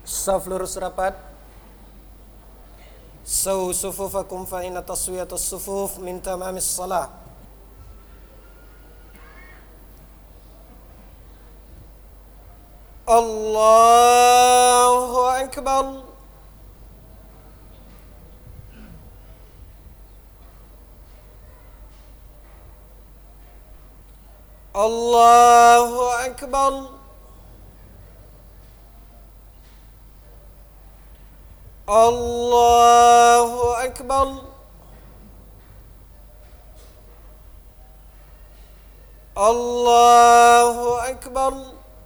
Saf lurus rapat. Saw sufufakum fa inna taswiyatus sufuf min tamamis salah. Allahu Akbar. Allahu Akbar. Allahu Akbar. Allahu Akbar.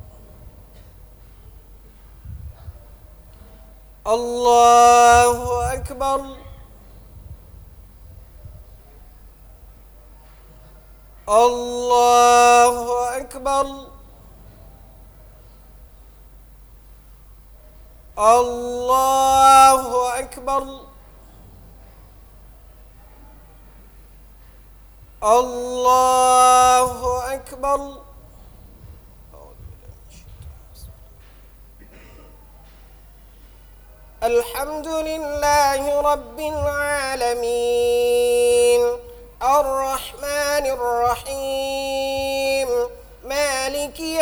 Allahu Akbar. Allahu Akbar. Allahu Akbar. Allahu Akbar. Alhamdulillahi Rabbil Alamin. Ar-Rahmanir Rahim. Maliki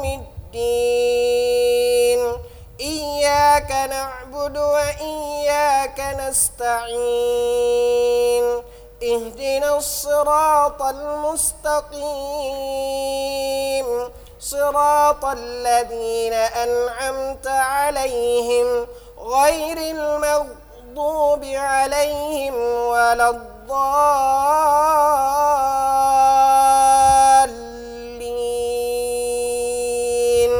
Yawmiddin. Iyyaka na'budu wa iyyaka nasta'in. Ihdinas siratal mustaqim. Siratal ladzina an'amta 'alaihim ghairil maghdubi 'alaihim waladdallin.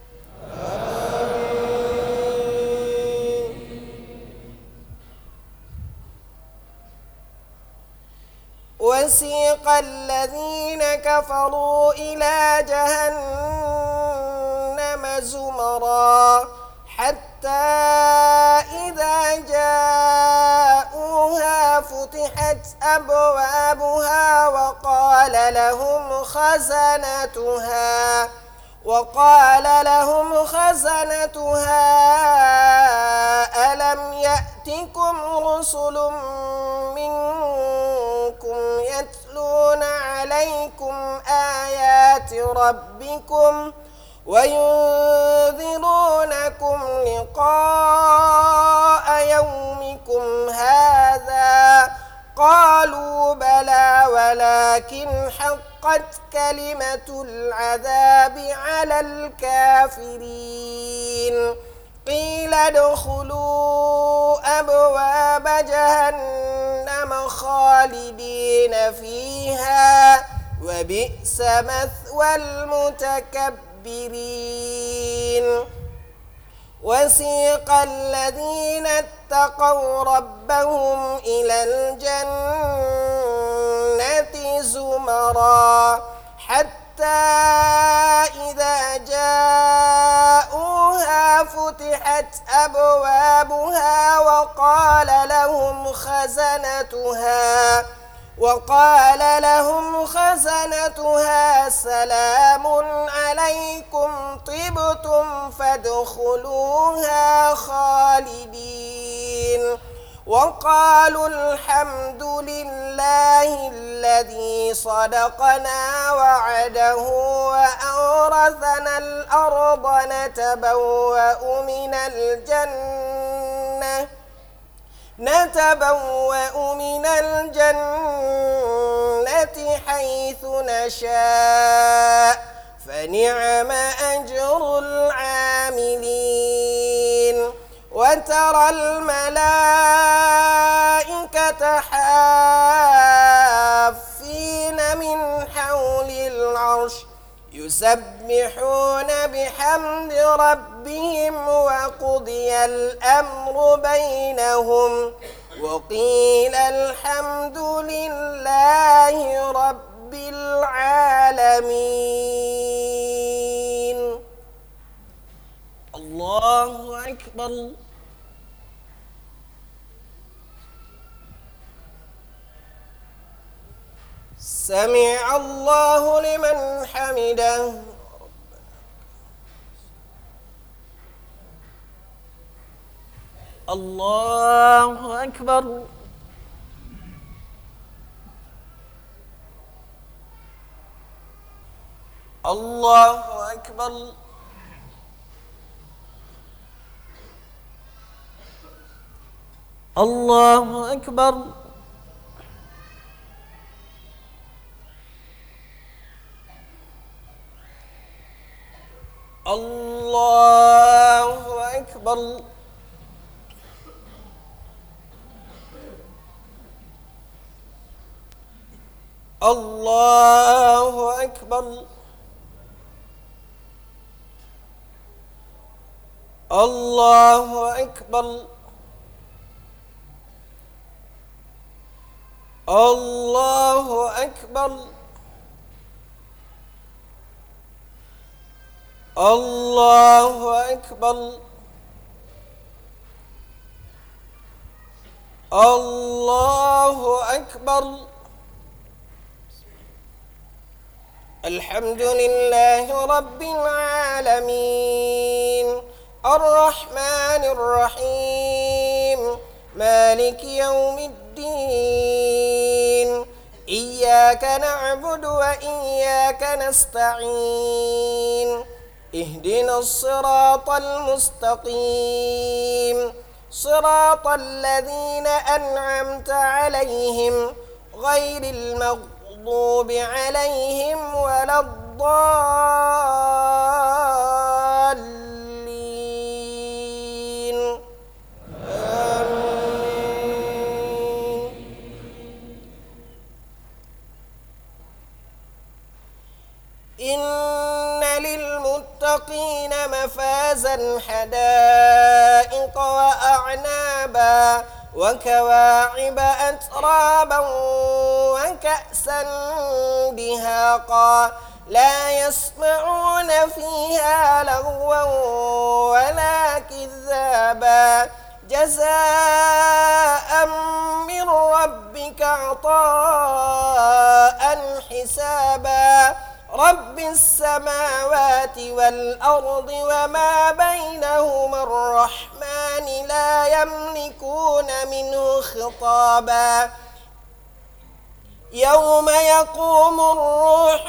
وسيق الذين كفروا إلى جهنم زمرا حتى إذا جاءوها فتحت أبوابها وقال لهم خزنتها ألم يأتكم رسل منكم يتلون عليكم آيات ربكم وينذرونكم لقاء يومكم هذا؟ قالوا بلى ولكن حقت كلمة العذاب على الكافرين. قيل ادخلوا أبواب جهنم خالدين فيها وبئس مثوى المتكبرين. وسيق الذين اتقوا ربهم إلى الجنة زمرا حتى إذا جاءوها فتحت أبوابها وقال لهم خزنتها سلام عليكم طبتم فادخلوها خالدين. وقالوا الحمد لله الذي صدقنا وعده وأورثنا الأرض نتبوأ من الجنة حيث نشاء فنعم أجر العاملين. وترى الملائكة حافين من حول العرش يسبحون بحمد ربهم وقضي الأمر بينهم وقيل الحمد لله رب العالمين. الله أكبر. سمع الله لمن حمده. الله أكبر. الله أكبر. الله أكبر. الله أكبر. الله أكبر. الله أكبر. الله أكبر. الله أكبر. الله أكبر. الحمد لله رب العالمين الرحمن الرحيم مالك يوم الدين إياك نعبد وإياك نستعين اهدنا الصراط المستقيم صراط الذين أنعمت عليهم غير المغضوب عليهم ولا الضالين آمين. إن للمتقين مفازا حدائق وأعنابا وكواعب أترابا وكأسا دهاقا لا يسمعون فيها لغوا ولا كذابا جزاء من ربك عطاء حسابا رب السماوات والأرض وما بينهما الرحمن لا يملكون منه خطابا يوم يقوم الروح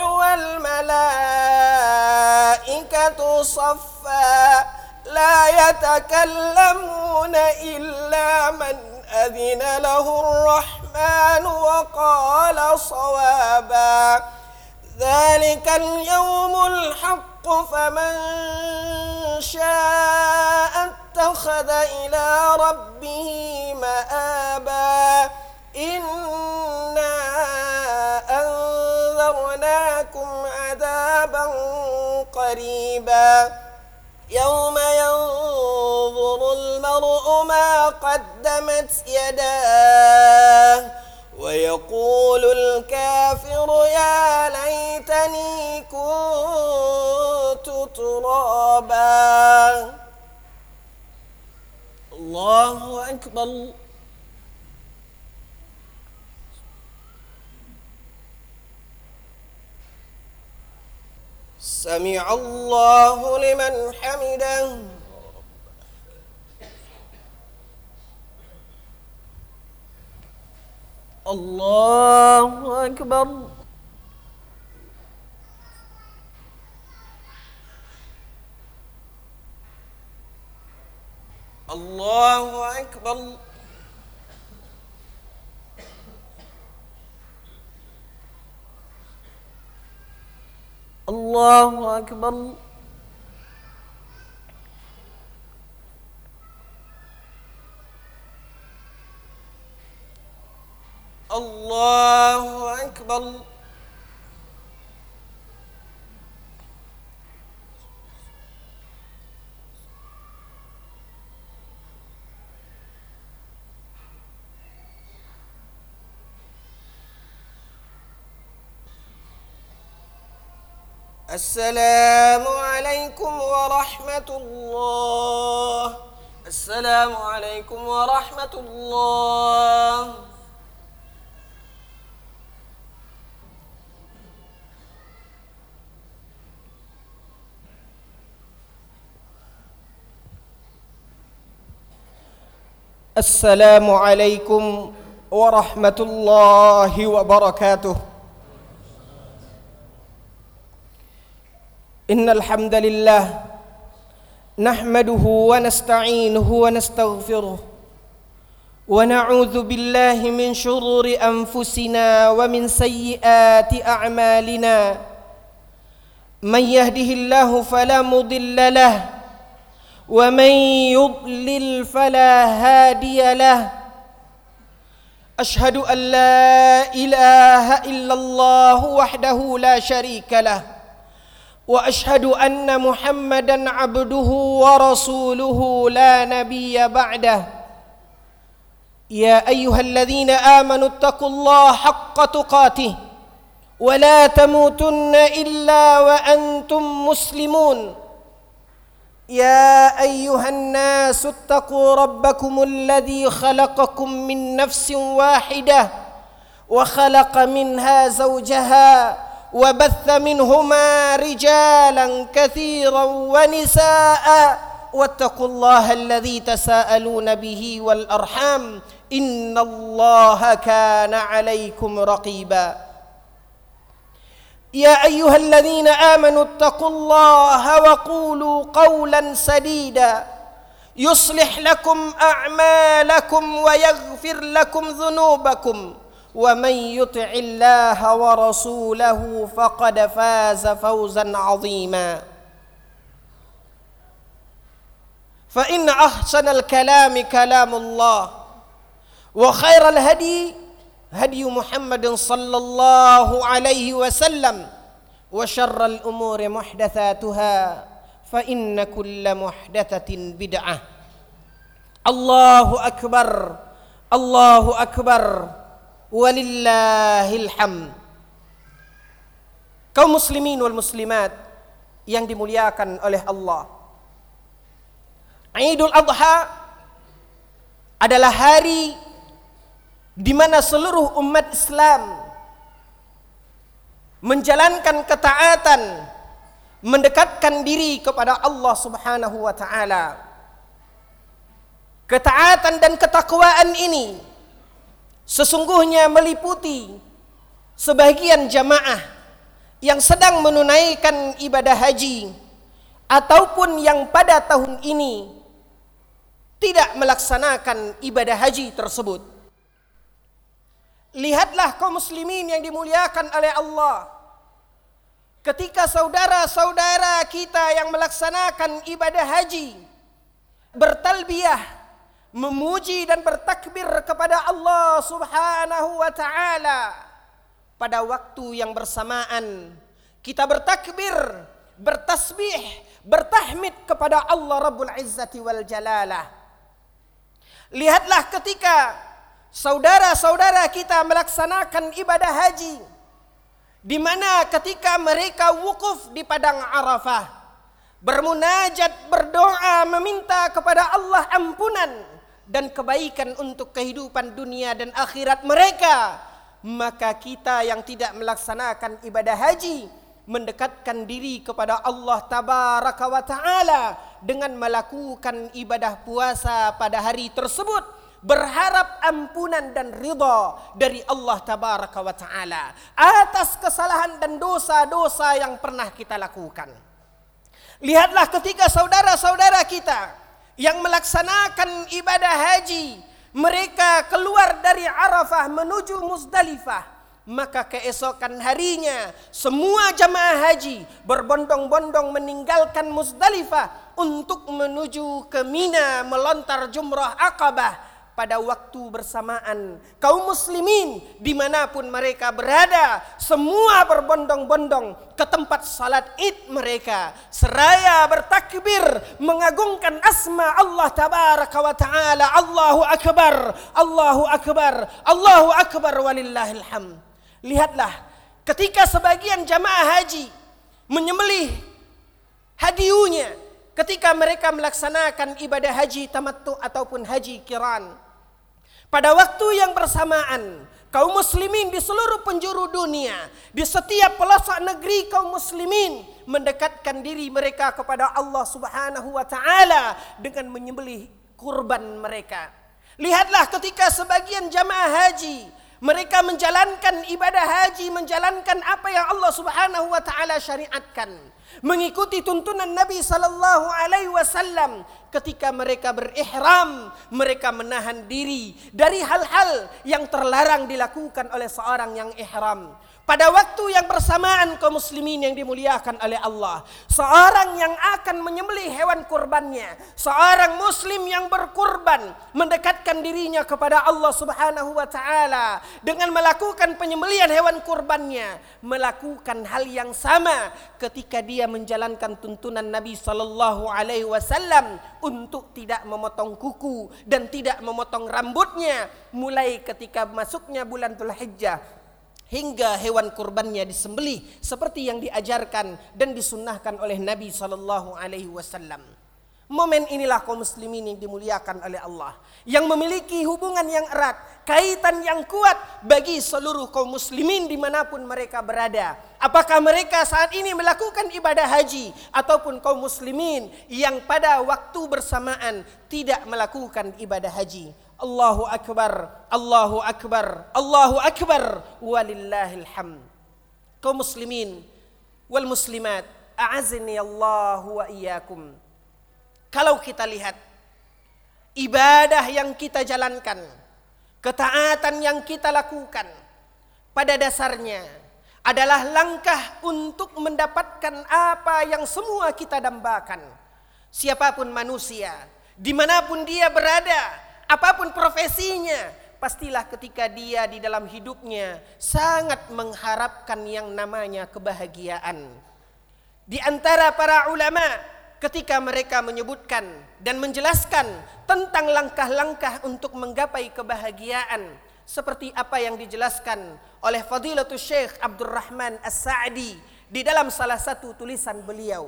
والملائكة صفا لا يتكلمون إلا من أذن له الرحمن وقال صوابا ذلك اليوم الحق فمن شاء اتخذ إلى ربه مآبا إنا أنذرناكم عذابا قريبا يوم ينظر المرء ما قدمت يداه ويقول الكافر يا ليتني كنت ترابا. الله أكبر. سمع الله لمن حمده. الله أكبر. الله أكبر. الله أكبر. الله أكبر. السلام عليكم ورحمة الله. السلام عليكم ورحمة الله. Assalamualaikum warahmatullahi wabarakatuh. Innal hamdalillah nahmaduhu wa nasta'inuhu wa nastaghfiruh wa na'udzu billahi min shururi anfusina wa min sayyiati a'malina. Man yahdihillahu fala mudilla lahu ومن يضلل فلا هادي له أشهد أن لا إله إلا الله وحده لا شريك له وأشهد أن محمدا عبده ورسوله لا نبي بعده يا أيها الذين آمنوا اتقوا الله حق تقاته ولا تموتن إلا وأنتم مسلمون يا أيها الناس اتقوا ربكم الذي خلقكم من نفس واحدة وخلق منها زوجها وبث منهما رجالا كثيرا ونساء واتقوا الله الذي تساءلون به والأرحام إن الله كان عليكم رقيبا يا أيها الذين آمنوا اتقوا الله وقولوا قولا سديدا يصلح لكم أعمالكم ويغفر لكم ذنوبكم ومن يطع الله ورسوله فقد فاز فوزا عظيما فإن أحسن الكلام كلام الله وخير الهدي هدي محمد صلى الله عليه وسلم وشر الأمور محدثاتها فإن كل محدثة بدعة الله أكبر الله أكبر ولله الحمد. Kaum muslimin wal muslimat yang dimuliakan oleh Allah, Idul Adha adalah hari di mana seluruh umat Islam menjalankan ketaatan, mendekatkan diri kepada Allah Subhanahu wa taala. Ketaatan dan ketakwaan ini sesungguhnya meliputi sebagian jamaah yang sedang menunaikan ibadah haji ataupun yang pada tahun ini tidak melaksanakan ibadah haji tersebut. Lihatlah kaum muslimin yang dimuliakan oleh Allah, ketika saudara-saudara kita yang melaksanakan ibadah haji bertalbiyah, memuji dan bertakbir kepada Allah Subhanahu wa taala, pada waktu yang bersamaan kita bertakbir, bertasbih, bertahmid kepada Allah Rabbul Izzati wal Jalalah. Lihatlah ketika saudara-saudara kita melaksanakan ibadah haji, di mana ketika mereka wukuf di padang Arafah, bermunajat, berdoa, meminta kepada Allah ampunan dan kebaikan untuk kehidupan dunia dan akhirat mereka, maka kita yang tidak melaksanakan ibadah haji mendekatkan diri kepada Allah Tabaraka wa Ta'ala dengan melakukan ibadah puasa pada hari tersebut, berharap ampunan dan ridha dari Allah Tabaraka wa Ta'ala atas kesalahan dan dosa-dosa yang pernah kita lakukan. Lihatlah ketika saudara-saudara kita yang melaksanakan ibadah haji, mereka keluar dari Arafah menuju Muzdalifah, maka keesokan harinya semua jamaah haji berbondong-bondong meninggalkan Muzdalifah untuk menuju ke Mina melontar jumrah Aqabah. Pada waktu bersamaan, kaum muslimin dimanapun mereka berada, semua berbondong-bondong ke tempat salat id mereka, seraya bertakbir mengagungkan asma Allah Tabaraka wa Ta'ala. Allahu Akbar, Allahu Akbar, Allahu Akbar walillahil hamd. Lihatlah ketika sebagian jamaah haji menyembelih hadiunya ketika mereka melaksanakan ibadah haji tamattu ataupun haji qiran. Pada waktu yang bersamaan, kaum muslimin di seluruh penjuru dunia, di setiap pelosok negeri kaum muslimin mendekatkan diri mereka kepada Allah Subhanahu wa Ta'ala dengan menyembelih kurban mereka. Lihatlah ketika sebagian jamaah haji mereka menjalankan ibadah haji, menjalankan apa yang Allah Subhanahu wa taala syariatkan, mengikuti tuntunan Nabi sallallahu alaihi wasallam. Ketika mereka berihram, mereka menahan diri dari hal-hal yang terlarang dilakukan oleh seorang yang ihram. Pada waktu yang bersamaan kaum muslimin yang dimuliakan oleh Allah, seorang yang akan menyembelih hewan kurbannya, seorang muslim yang berkurban mendekatkan dirinya kepada Allah Subhanahu wa taala dengan melakukan penyembelihan hewan kurbannya, melakukan hal yang sama ketika dia menjalankan tuntunan Nabi sallallahu alaihi wasallam untuk tidak memotong kuku dan tidak memotong rambutnya mulai ketika masuknya bulan Dzulhijjah hingga hewan kurbannya disembelih seperti yang diajarkan dan disunnahkan oleh Nabi sallallahu alaihi wasallam. Momen inilah kaum muslimin yang dimuliakan oleh Allah, yang memiliki hubungan yang erat, kaitan yang kuat bagi seluruh kaum muslimin dimanapun mereka berada. Apakah mereka saat ini melakukan ibadah haji ataupun kaum muslimin yang pada waktu bersamaan tidak melakukan ibadah haji. Allahu Akbar, Allahu Akbar, Allahu Akbar, walillahil hamd. Kaum muslimin wal muslimat, a'azni Allahu wa iyyakum. Kalau kita lihat ibadah yang kita jalankan, ketaatan yang kita lakukan, pada dasarnya adalah langkah untuk mendapatkan apa yang semua kita dambakan. Siapapun manusia, dimanapun dia berada, apapun profesinya, pastilah ketika dia di dalam hidupnya sangat mengharapkan yang namanya kebahagiaan. Di antara para ulama ketika mereka menyebutkan dan menjelaskan tentang langkah-langkah untuk menggapai kebahagiaan, seperti apa yang dijelaskan oleh Fadilatul Syekh Abdurrahman As-Sa'di di dalam salah satu tulisan beliau.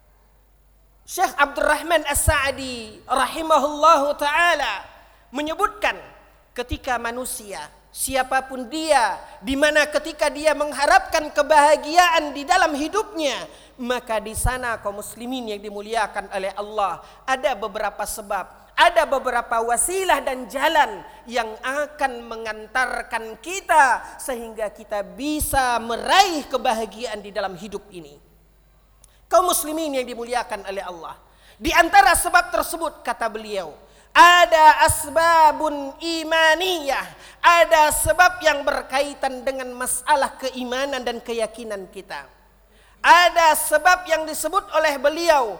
Syekh Abdurrahman As-Sa'di rahimahullahu ta'ala menyebutkan ketika manusia, siapapun dia, di mana ketika dia mengharapkan kebahagiaan di dalam hidupnya, maka di sana kaum muslimin yang dimuliakan oleh Allah, ada beberapa sebab, ada beberapa wasilah dan jalan yang akan mengantarkan kita sehingga kita bisa meraih kebahagiaan di dalam hidup ini. Kaum muslimin yang dimuliakan oleh Allah, di antara sebab tersebut kata beliau, ada asbabun imaniyah, ada sebab yang berkaitan dengan masalah keimanan dan keyakinan kita. Ada sebab yang disebut oleh beliau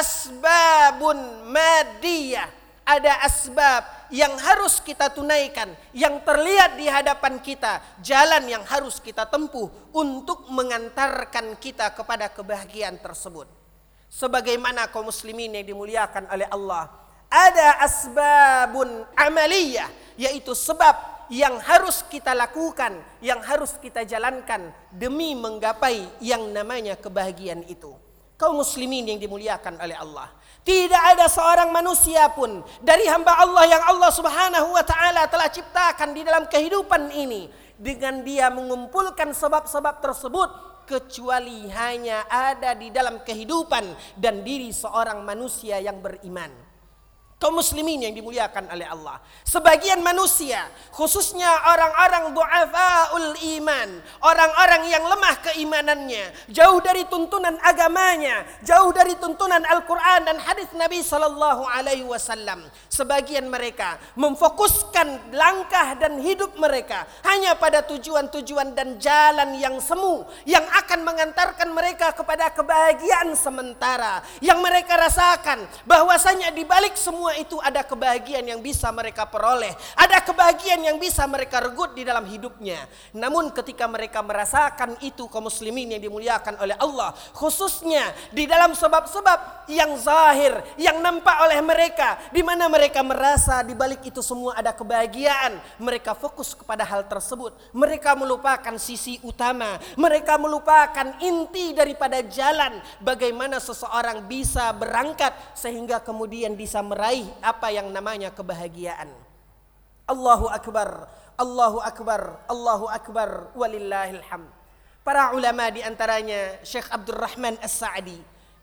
asbabun madiyah, ada asbab yang harus kita tunaikan, yang terlihat di hadapan kita, jalan yang harus kita tempuh untuk mengantarkan kita kepada kebahagiaan tersebut. Sebagaimana kaum muslimin yang dimuliakan oleh Allah, ada asbabun amaliyah, yaitu sebab yang harus kita lakukan, yang harus kita jalankan demi menggapai yang namanya kebahagiaan itu. Kaum muslimin yang dimuliakan oleh Allah, tidak ada seorang manusia pun dari hamba Allah yang Allah Subhanahu wa taala telah ciptakan di dalam kehidupan ini dengan dia mengumpulkan sebab-sebab tersebut kecuali hanya ada di dalam kehidupan dan diri seorang manusia yang beriman. Kaum muslimin yang dimuliakan oleh Allah, sebagian manusia, khususnya orang-orang du'afaul iman, orang-orang yang lemah keimanannya, jauh dari tuntunan agamanya, jauh dari tuntunan Al-Quran dan hadis Nabi sallallahu alaihi wasallam, sebagian mereka memfokuskan langkah dan hidup mereka hanya pada tujuan-tujuan dan jalan yang semu, yang akan mengantarkan mereka kepada kebahagiaan sementara, yang mereka rasakan bahwasanya di balik semua itu ada kebahagiaan yang bisa mereka peroleh, ada kebahagiaan yang bisa mereka regut di dalam hidupnya. Namun ketika mereka merasakan itu, kaum muslimin yang dimuliakan oleh Allah, khususnya di dalam sebab-sebab yang zahir, yang nampak oleh mereka, di mana mereka merasa di balik itu semua ada kebahagiaan, mereka fokus kepada hal tersebut. Mereka melupakan sisi utama, mereka melupakan inti daripada jalan bagaimana seseorang bisa berangkat sehingga kemudian bisa meraih apa yang namanya kebahagiaan. Allahu Akbar, Allahu Akbar, Allahu Akbar, walillahil hamd. Para ulama di antaranya Syekh Abdurrahman As-Sa'di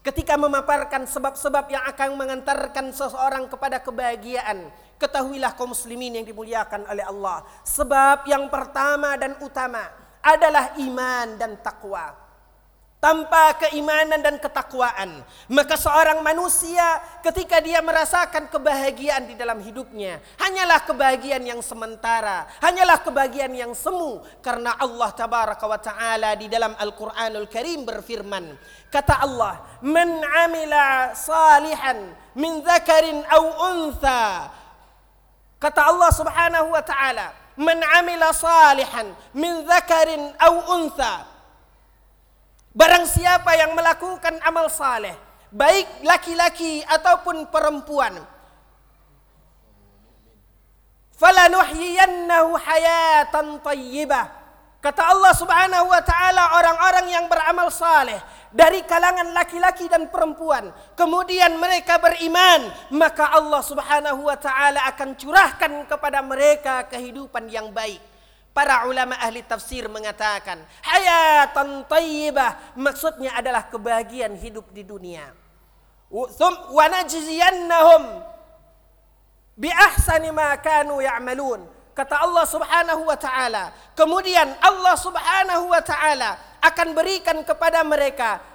ketika memaparkan sebab-sebab yang akan mengantarkan seseorang kepada kebahagiaan, ketahuilah kaum muslimin yang dimuliakan oleh Allah, sebab yang pertama dan utama adalah iman dan takwa. Tanpa keimanan dan ketakwaan, maka seorang manusia ketika dia merasakan kebahagiaan di dalam hidupnya, hanyalah kebahagiaan yang sementara, hanyalah kebahagiaan yang semu. Karena Allah tabaraka wa ta'ala di dalam Al-Quranul Karim berfirman, kata Allah, "Man amila salihan min dzakarin aw untha." Kata Allah subhanahu wa ta'ala, "Man amila salihan min dzakarin aw untha." Barang siapa yang melakukan amal saleh, baik laki-laki ataupun perempuan, falanuhyiyannahu hayatan thayyibah. Kata Allah subhanahu wa ta'ala, orang-orang yang beramal saleh dari kalangan laki-laki dan perempuan, kemudian mereka beriman, maka Allah subhanahu wa ta'ala akan curahkan kepada mereka kehidupan yang baik. Para ulama ahli tafsir mengatakan, hayatan thayyibah maksudnya adalah kebahagiaan hidup di dunia. Wa najziyannahum bi ahsani ma kanu ya'malun. Kata Allah subhanahu wa ta'ala, kemudian Allah subhanahu wa ta'ala akan berikan kepada mereka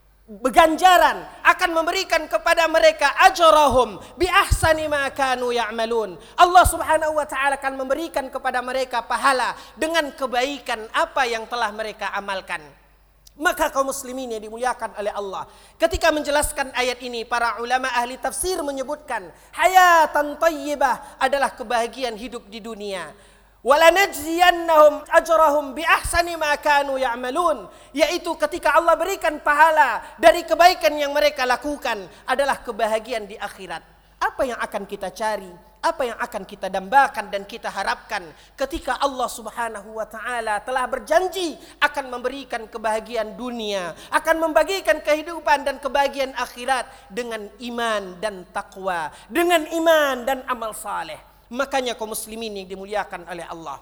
ganjaran, akan memberikan kepada mereka ajrahum bi ahsani ma kanu ya'malun. Allah Subhanahu wa taala akan memberikan kepada mereka pahala dengan kebaikan apa yang telah mereka amalkan. Maka kaum muslimin yang dimuliakan oleh Allah, ketika menjelaskan ayat ini, para ulama ahli tafsir menyebutkan hayatan thayyibah adalah kebahagiaan hidup di dunia. Walanajziyannahum ajrahum bi ahsani ma kanu ya'malun, yaitu ketika Allah berikan pahala dari kebaikan yang mereka lakukan adalah kebahagiaan di akhirat. Apa yang akan kita cari, apa yang akan kita dambakan dan kita harapkan ketika Allah Subhanahu wa taala telah berjanji akan memberikan kebahagiaan dunia, akan membagikan kehidupan dan kebahagiaan akhirat dengan iman dan takwa, dengan iman dan amal saleh. Makanya kaum muslimin yang dimuliakan oleh Allah,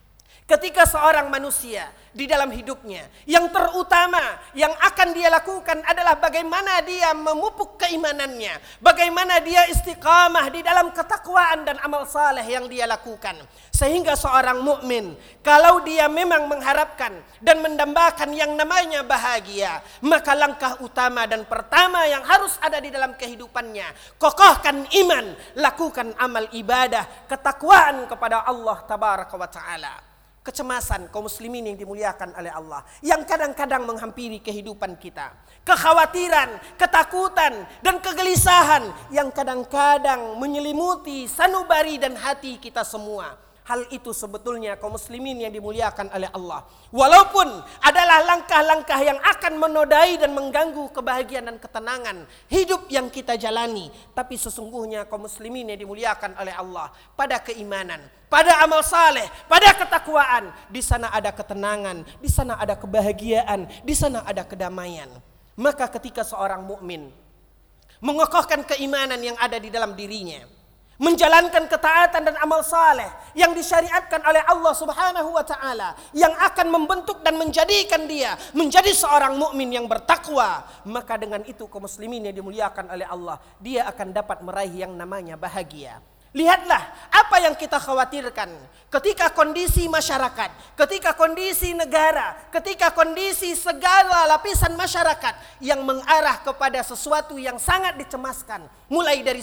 ketika seorang manusia di dalam hidupnya yang terutama yang akan dia lakukan adalah bagaimana dia memupuk keimanannya, bagaimana dia istiqamah di dalam ketakwaan dan amal saleh yang dia lakukan. Sehingga seorang mukmin kalau dia memang mengharapkan dan mendambakan yang namanya bahagia, maka langkah utama dan pertama yang harus ada di dalam kehidupannya, kokohkan iman, lakukan amal ibadah, ketakwaan kepada Allah tabaraka wa taala. Kecemasan kaum muslimin yang dimuliakan oleh Allah yang kadang-kadang menghampiri kehidupan kita, kekhawatiran, ketakutan dan kegelisahan yang kadang-kadang menyelimuti sanubari dan hati kita semua. Hal itu sebetulnya kaum muslimin yang dimuliakan oleh Allah, walaupun adalah langkah-langkah yang akan menodai dan mengganggu kebahagiaan dan ketenangan hidup yang kita jalani, tapi sesungguhnya kaum muslimin yang dimuliakan oleh Allah, pada keimanan, pada amal saleh, pada ketakwaan, di sana ada ketenangan, di sana ada kebahagiaan, di sana ada kedamaian. Maka ketika seorang mukmin mengokohkan keimanan yang ada di dalam dirinya, menjalankan ketaatan dan amal saleh yang disyariatkan oleh Allah Subhanahu wa taala, yang akan membentuk dan menjadikan dia menjadi seorang mukmin yang bertakwa, maka dengan itu kaum muslimin yang dimuliakan oleh Allah, dia akan dapat meraih yang namanya bahagia. Lihatlah apa yang kita khawatirkan ketika kondisi masyarakat, ketika kondisi negara, ketika kondisi segala lapisan masyarakat yang mengarah kepada sesuatu yang sangat dicemaskan, mulai dari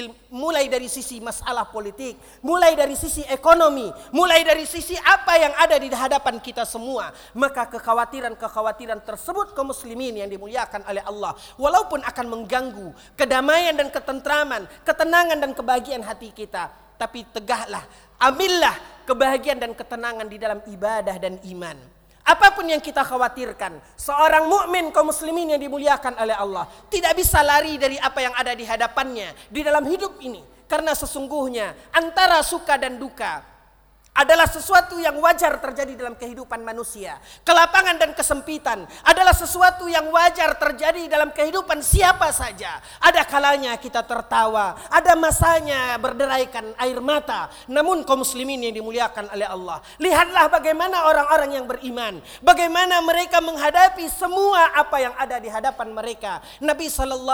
sisi masalah politik, mulai dari sisi ekonomi, mulai dari sisi apa yang ada di hadapan kita semua. Maka kekhawatiran tersebut kaum muslimin yang dimuliakan oleh Allah, walaupun akan mengganggu kedamaian dan ketentraman, ketenangan dan kebahagiaan hati kita, tapi tegaklah, ambillah kebahagiaan dan ketenangan di dalam ibadah dan iman. Apapun yang kita khawatirkan, seorang mukmin kaum muslimin yang dimuliakan oleh Allah tidak bisa lari dari apa yang ada di hadapannya di dalam hidup ini, karena sesungguhnya antara suka dan duka, adalah sesuatu yang wajar terjadi dalam kehidupan manusia. Kelapangan dan kesempitan adalah sesuatu yang wajar terjadi dalam kehidupan siapa saja. Ada kalanya kita tertawa, ada masanya berderaikan air mata. Namun kaum muslimin yang dimuliakan oleh Allah, lihatlah bagaimana orang-orang yang beriman, bagaimana mereka menghadapi semua apa yang ada di hadapan mereka. Nabi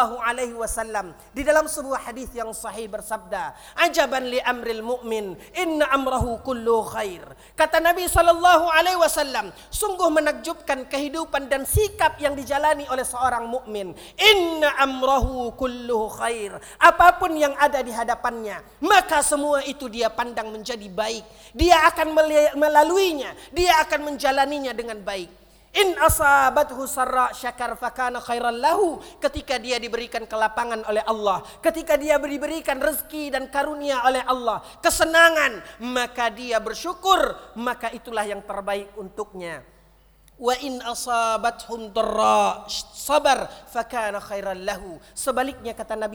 SAW di dalam sebuah hadis yang sahih bersabda, "Ajaban li amril mu'min, inna amrahu kullu khair." Kata Nabi SAW, sungguh menakjubkan kehidupan dan sikap yang dijalani oleh seorang mukmin. Inna amrahu kullu khair. Apapun yang ada di hadapannya, maka semua itu dia pandang menjadi baik. Dia akan melaluinya, dia akan menjalaninya dengan baik. In asabathu sarra syakar fakana khairan lahu. Ketika dia diberikan kelapangan oleh Allah, ketika dia diberikan rezeki dan karunia oleh Allah, kesenangan, maka dia bersyukur, maka itulah yang terbaik untuknya. Wa in asabathum dharra sabar fakana khairan lahu. Sebaliknya kata Nabi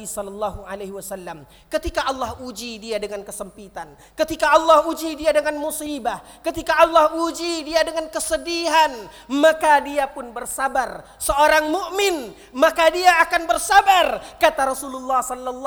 SAW, ketika Allah uji dia dengan kesempitan, ketika Allah uji dia dengan musibah, ketika Allah uji dia dengan kesedihan, maka dia pun bersabar. Seorang mukmin maka dia akan bersabar. Kata Rasulullah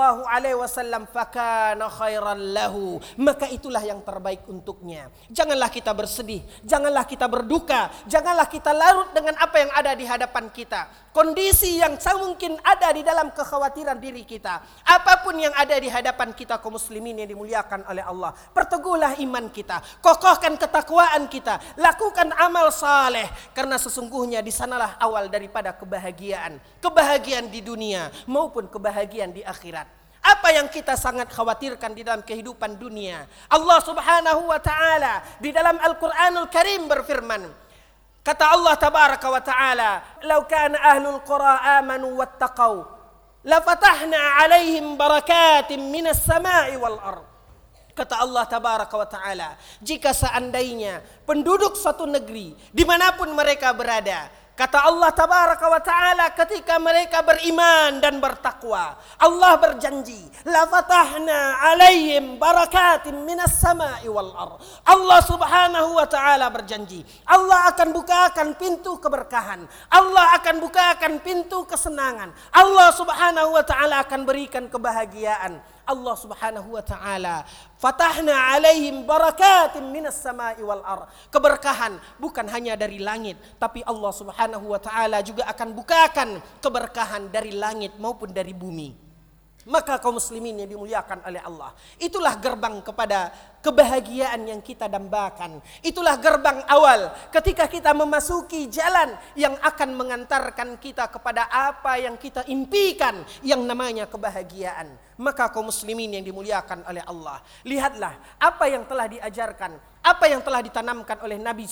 SAW, fakana khairan lahu. Maka itulah yang terbaik untuknya. Janganlah kita bersedih, janganlah kita berduka, janganlah kita larut dengan apa yang ada di hadapan kita. Kondisi yang mungkin ada di dalam kekhawatiran diri kita. Apapun yang ada di hadapan kita kaum muslimin yang dimuliakan oleh Allah, perteguhlah iman kita, kokohkan ketakwaan kita, lakukan amal saleh, karena sesungguhnya di sanalah awal daripada kebahagiaan. Kebahagiaan di dunia maupun kebahagiaan di akhirat. Apa yang kita sangat khawatirkan di dalam kehidupan dunia? Allah Subhanahu wa taala di dalam Al-Qur'anul Karim berfirman, kata Allah tabaraka wa ta'ala, "Lau kana ahlul qura amanu wattaqau, la fatahna 'alaihim barakatin minas sama'i wal ard." Kata Allah tabaraka wa ta'ala, jika seandainya penduduk suatu negeri dimanapun mereka berada, kata Allah tabaraka wa ta'ala, ketika mereka beriman dan bertakwa, Allah berjanji, la fatahna 'alaihim barakatin minas sama'i wal ard. Allah Subhanahu wa ta'ala berjanji, Allah akan bukakan pintu keberkahan, Allah akan bukakan pintu kesenangan, Allah Subhanahu wa ta'ala akan berikan kebahagiaan. Allah Subhanahu wa ta'ala, fatahna 'alaihim barakatin minas sama'i wal ard. Keberkahan bukan hanya dari langit, tapi Allah Subhanahu wa ta'ala juga akan bukakan keberkahan dari langit maupun dari bumi. Maka kaum muslimin yang dimuliakan oleh Allah, itulah gerbang kepada kebahagiaan yang kita dambakan. Itulah gerbang awal ketika kita memasuki jalan yang akan mengantarkan kita kepada apa yang kita impikan, yang namanya kebahagiaan. Maka kaum muslimin yang dimuliakan oleh Allah, lihatlah apa yang telah diajarkan, apa yang telah ditanamkan oleh Nabi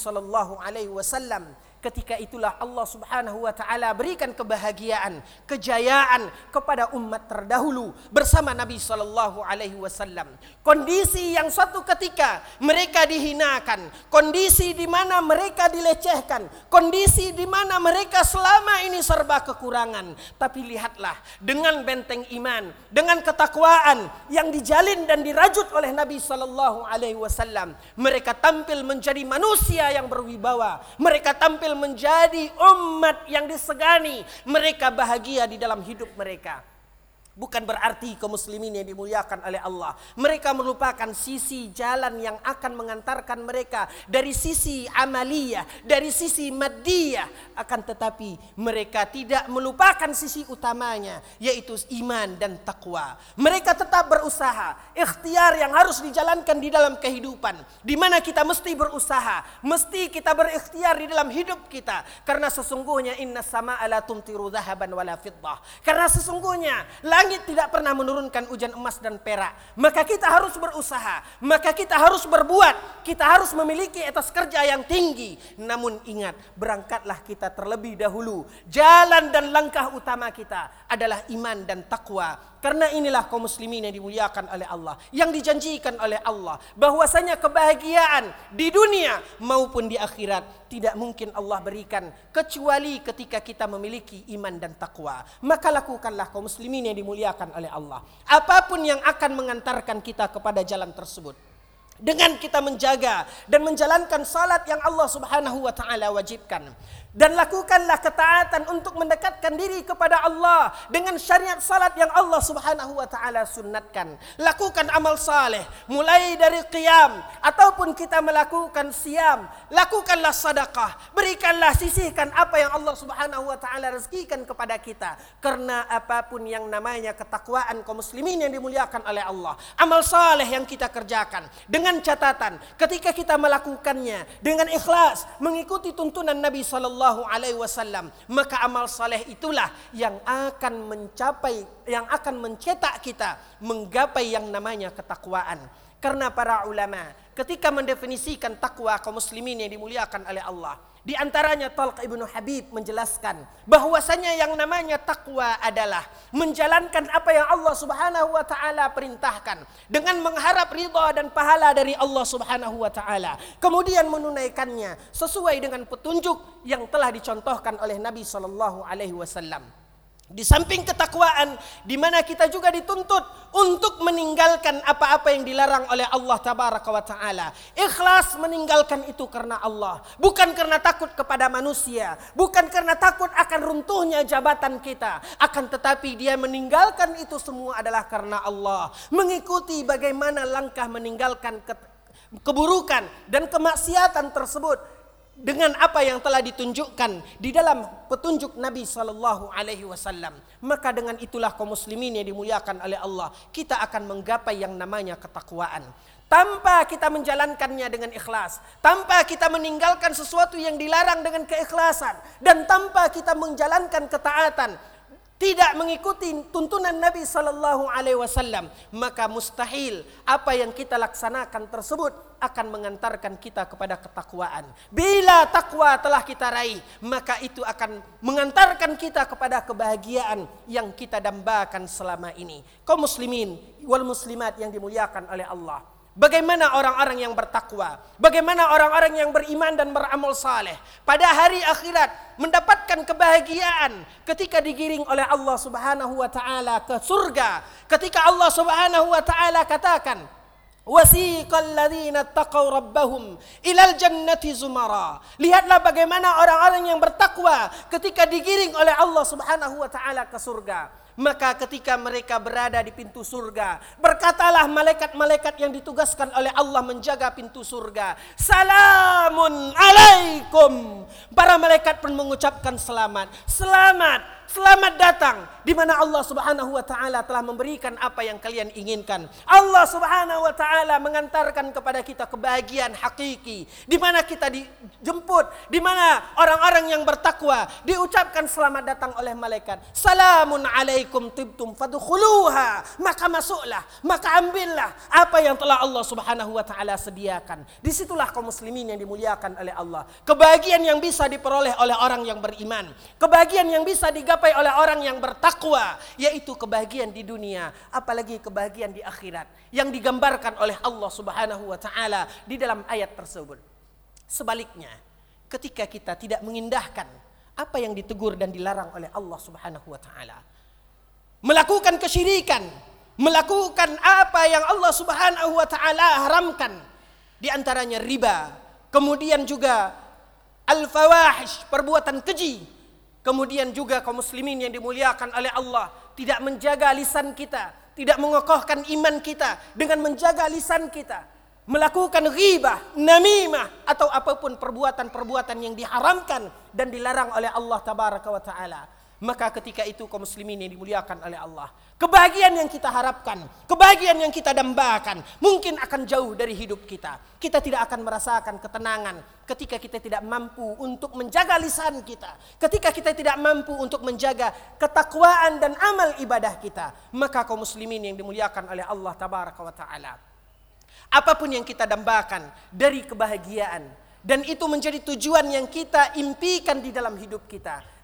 SAW. Ketika itulah Allah Subhanahu wa ta'ala berikan kebahagiaan, kejayaan kepada umat terdahulu bersama Nabi SAW. Kondisi yang suatu ketika mereka dihinakan, kondisi di mana mereka dilecehkan, kondisi di mana mereka selama ini serba kekurangan. Tapi lihatlah dengan benteng iman, dengan ketakwaan yang dijalin dan dirajut oleh Nabi SAW, mereka tampil menjadi manusia yang berwibawa, mereka tampil menjadi umat yang disegani, mereka bahagia di dalam hidup mereka. Bukan berarti kaum muslimin yang dimuliakan oleh Allah, mereka melupakan sisi jalan yang akan mengantarkan mereka dari sisi amaliyah, dari sisi maddiyah. Akan tetapi mereka tidak melupakan sisi utamanya, yaitu iman dan takwa. Mereka tetap berusaha, ikhtiar yang harus dijalankan di dalam kehidupan, di mana kita mesti berusaha, mesti kita berikhtiar di dalam hidup kita. Karena sesungguhnya inna sama'a la tumtiru dhahaban wala fiddah. Karena sesungguhnya langit tidak pernah menurunkan hujan emas dan perak. Maka kita harus berusaha, maka kita harus berbuat, kita harus memiliki etos kerja yang tinggi. Namun ingat, berangkatlah kita terlebih dahulu. Jalan dan langkah utama kita adalah iman dan takwa. Karena inilah kaum muslimin yang dimuliakan oleh Allah, yang dijanjikan oleh Allah bahwasanya kebahagiaan di dunia maupun di akhirat tidak mungkin Allah berikan kecuali ketika kita memiliki iman dan takwa. Maka lakukanlah kaum muslimin yang dimuliakan oleh Allah apapun yang akan mengantarkan kita kepada jalan tersebut. dengan kita menjaga dan menjalankan salat yang Allah Subhanahu wa taala wajibkan. Dan lakukanlah ketaatan untuk mendekatkan diri kepada Allah dengan syariat salat yang Allah Subhanahu wa taala sunnatkan. Lakukan amal saleh mulai dari qiyam ataupun kita melakukan siam. Lakukanlah sedekah, berikanlah, sisihkan apa yang Allah Subhanahu wa taala rezekikan kepada kita. Karena apapun yang namanya ketakwaan kaum muslimin yang dimuliakan oleh Allah, amal saleh yang kita kerjakan dengan catatan ketika kita melakukannya dengan ikhlas mengikuti tuntunan Nabi sallallahu alaihi wasallam, maka amal saleh itulah yang akan mencetak kita menggapai yang namanya ketakwaan. Karena para ulama ketika mendefinisikan takwa kaum muslimin yang dimuliakan oleh Allah, di antaranya Talq ibnu Habib menjelaskan bahwasanya yang namanya takwa adalah menjalankan apa yang Allah Subhanahu wa taala perintahkan dengan mengharap ridha dan pahala dari Allah Subhanahu wa taala, kemudian menunaikannya sesuai dengan petunjuk yang telah dicontohkan oleh Nabi sallallahu alaihi wasallam. Di samping ketakwaan, di mana kita juga dituntut untuk meninggalkan apa-apa yang dilarang oleh Allah Tabaraka wa Ta'ala. Ikhlas meninggalkan itu karena Allah, bukan karena takut kepada manusia, bukan karena takut akan runtuhnya jabatan kita, akan tetapi dia meninggalkan itu semua adalah karena Allah, mengikuti bagaimana langkah meninggalkan keburukan dan kemaksiatan tersebut dengan apa yang telah ditunjukkan di dalam petunjuk Nabi sallallahu alaihi wasallam. Maka dengan itulah kaum muslimin yang dimuliakan oleh Allah, kita akan menggapai yang namanya ketakwaan. Tanpa kita menjalankannya dengan ikhlas, tanpa kita meninggalkan sesuatu yang dilarang dengan keikhlasan, dan tanpa kita menjalankan ketaatan, tidak mengikuti tuntunan Nabi sallallahu alaihi wasallam, maka mustahil apa yang kita laksanakan tersebut akan mengantarkan kita kepada ketakwaan. Bila takwa telah kita raih, maka itu akan mengantarkan kita kepada kebahagiaan yang kita dambakan selama ini. Kaum muslimin wal muslimat yang dimuliakan oleh Allah, bagaimana orang-orang yang bertakwa, bagaimana orang-orang yang beriman dan beramal saleh pada hari akhirat mendapatkan kebahagiaan ketika digiring oleh Allah Subhanahu wa taala ke surga. Ketika Allah Subhanahu wa taala katakan, wasiqal ladzina taqaw rabbahum ilal jannati zumara. Lihatlah bagaimana orang-orang yang bertakwa ketika digiring oleh Allah Subhanahu wa taala ke surga. Maka ketika mereka berada di pintu surga, berkatalah malaikat-malaikat yang ditugaskan oleh Allah menjaga pintu surga, salamun alaikum. Para malaikat pun mengucapkan selamat, selamat, selamat datang, di mana Allah Subhanahu wa taala telah memberikan apa yang kalian inginkan. Allah Subhanahu wa taala mengantarkan kepada kita kebahagiaan hakiki, di mana kita dijemput, di mana orang-orang yang bertakwa diucapkan selamat datang oleh malaikat. Salamun alaikum tibtum fadkhuluha. Maka masuklah, maka ambillah apa yang telah Allah Subhanahu wa taala sediakan. Disitulah kaum muslimin yang dimuliakan oleh Allah. Kebahagiaan yang bisa diperoleh oleh orang yang beriman, kebahagiaan yang bisa digapai oleh orang yang bertakwa, yaitu kebahagiaan di dunia, apalagi kebahagiaan di akhirat yang digambarkan oleh Allah Subhanahu wa taala di dalam ayat tersebut. Sebaliknya, ketika kita tidak mengindahkan apa yang ditegur dan dilarang oleh Allah Subhanahu wa taala, melakukan kesyirikan, melakukan apa yang Allah Subhanahu wa taala haramkan, di antaranya riba, kemudian juga al-fawahish, perbuatan keji. Kemudian juga kaum muslimin yang dimuliakan oleh Allah, tidak menjaga lisan kita, tidak mengokohkan iman kita dengan menjaga lisan kita, melakukan ghibah, namimah, atau apapun perbuatan-perbuatan yang diharamkan dan dilarang oleh Allah Tabaraka wa taala. Maka ketika itu kaum muslimin yang dimuliakan oleh Allah, kebahagiaan yang kita harapkan, kebahagiaan yang kita dambakan mungkin akan jauh dari hidup kita. Kita tidak akan merasakan ketenangan ketika kita tidak mampu untuk menjaga lisan kita, ketika kita tidak mampu untuk menjaga ketakwaan dan amal ibadah kita. Maka kaum muslimin yang dimuliakan oleh Allah Tabaraka wa taala, apapun yang kita dambakan dari kebahagiaan, dan itu menjadi tujuan yang kita impikan di dalam hidup kita,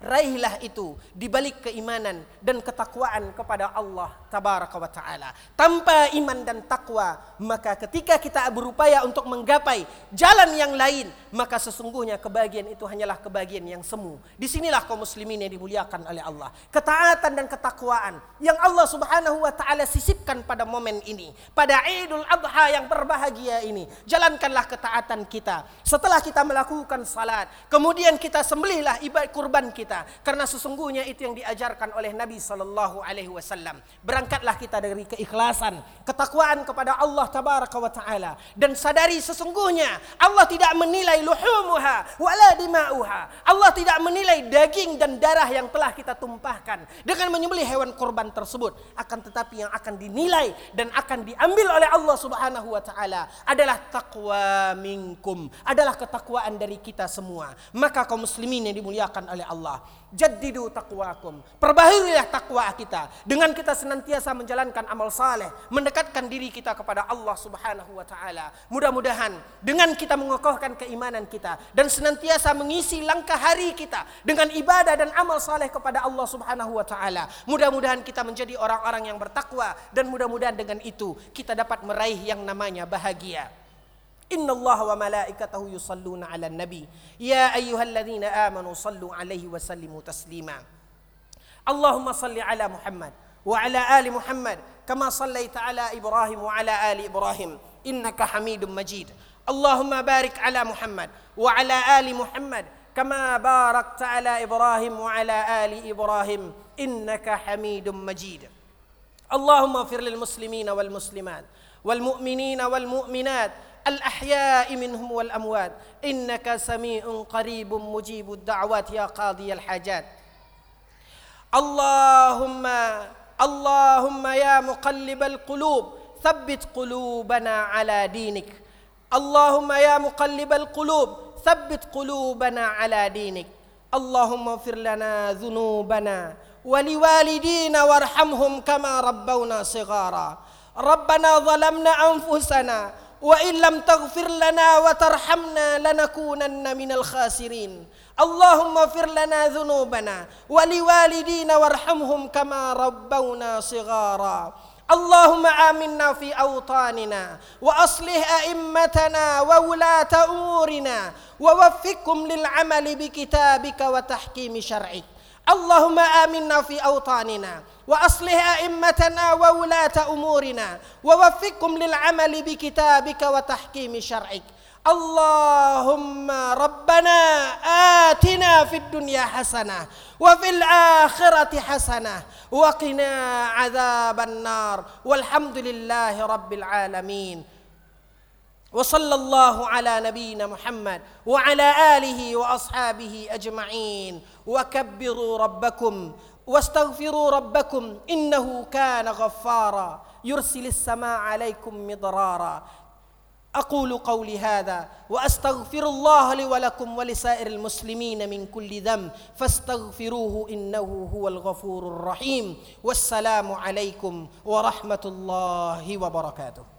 raihlah itu di balik keimanan dan ketakwaan kepada Allah tabaraka wa taala. Tanpa iman dan takwa, maka ketika kita berupaya untuk menggapai jalan yang lain, maka sesungguhnya kebahagiaan itu hanyalah kebahagiaan yang semu. Disinilah kaum muslimin yang dimuliakan oleh Allah. Ketaatan dan ketakwaan yang Allah subhanahu wa ta'ala sisipkan pada momen ini, pada Idul Adha yang berbahagia ini. Jalankanlah ketaatan kita. Setelah kita melakukan salat, kemudian kita sembelihlah ibadah kurban kita, karena sesungguhnya itu yang diajarkan oleh Nabi SAW. Berangkatlah kita dari keikhlasan, ketakwaan kepada Allah tabaraka wa ta'ala, dan sadari sesungguhnya Allah tidak menilai luhumuha wala dima'uha. Allah tidak menilai daging dan darah yang telah kita tumpahkan dengan menyembelih hewan kurban tersebut. Akan tetapi yang akan dinilai dan akan diambil oleh Allah subhanahu wa ta'ala adalah taqwa minkum, adalah ketakwaan dari kita semua. Maka kaum muslimin yang dimuliakan oleh Allah, jaddidu taqwakum, perbaharilah takwa kita dengan kita senantiasa menjalankan amal saleh, mendekatkan diri kita kepada Allah subhanahu wa ta'ala. Mudah-mudahan dengan kita mengokohkan keimanan kita dan senantiasa mengisi langkah hari kita dengan ibadah dan amal saleh kepada Allah subhanahu wa ta'ala, mudah-mudahan kita menjadi orang-orang yang bertakwa, dan mudah-mudahan dengan itu kita dapat meraih yang namanya bahagia. Inna Allah wa malaikatahu yusalluna ala nabi ya ayyuhalladzina amanu sallu alaihi wa sallimu taslima. Allahumma salli ala Muhammad wa ala ali Muhammad kama sallaita ala Ibrahim wa ala ali Ibrahim innaka Hamidum Majid. Allahumma barik ala Muhammad wa ala ali Muhammad kama barakta ala Ibrahim wa ala ali Ibrahim innaka Hamidum Majid. Allahumma ighfir lil muslimina wal muslimat wal mu'minina wal mu'minat الأحياء منهم والأموات إنك سميع قريب مجيب الدعوات يا قاضي الحاجات. اللهم يا مقلب القلوب ثبت قلوبنا على دينك. اللهم يا مقلب القلوب ثبت قلوبنا على دينك. اللهم اغفر لنا ذنوبنا ولوالدينا وارحمهم كما ربونا صغارا. ربنا ظلمنا أنفسنا وإن لم تغفر لنا وترحمنا لنكونن من الخاسرين. اللهم اغفر لنا ذنوبنا ولوالدينا وارحمهم كما ربونا صغارا. اللهم آمنا في أوطاننا وأصلح أئمتنا وولاة أمورنا ووفقهم للعمل بكتابك وتحكيم شرعك. اللهم آمنا في أوطاننا وأصلح أئمتنا وولاة أمورنا ووفقهم للعمل بكتابك وتحكيم شرعك. اللهم ربنا آتنا في الدنيا حسنة وفي الآخرة حسنة وقنا عذاب النار والحمد لله رب العالمين. وصلى الله على نبينا محمد وعلى آله وأصحابه أجمعين. وكبروا ربكم واستغفروا ربكم إنه كان غفارا يرسل السماء عليكم مضرارا. أقول قولي هذا وأستغفر الله لي ولكم ولسائر المسلمين من كل ذنب فاستغفروه إنه هو الغفور الرحيم. والسلام عليكم ورحمة الله وبركاته.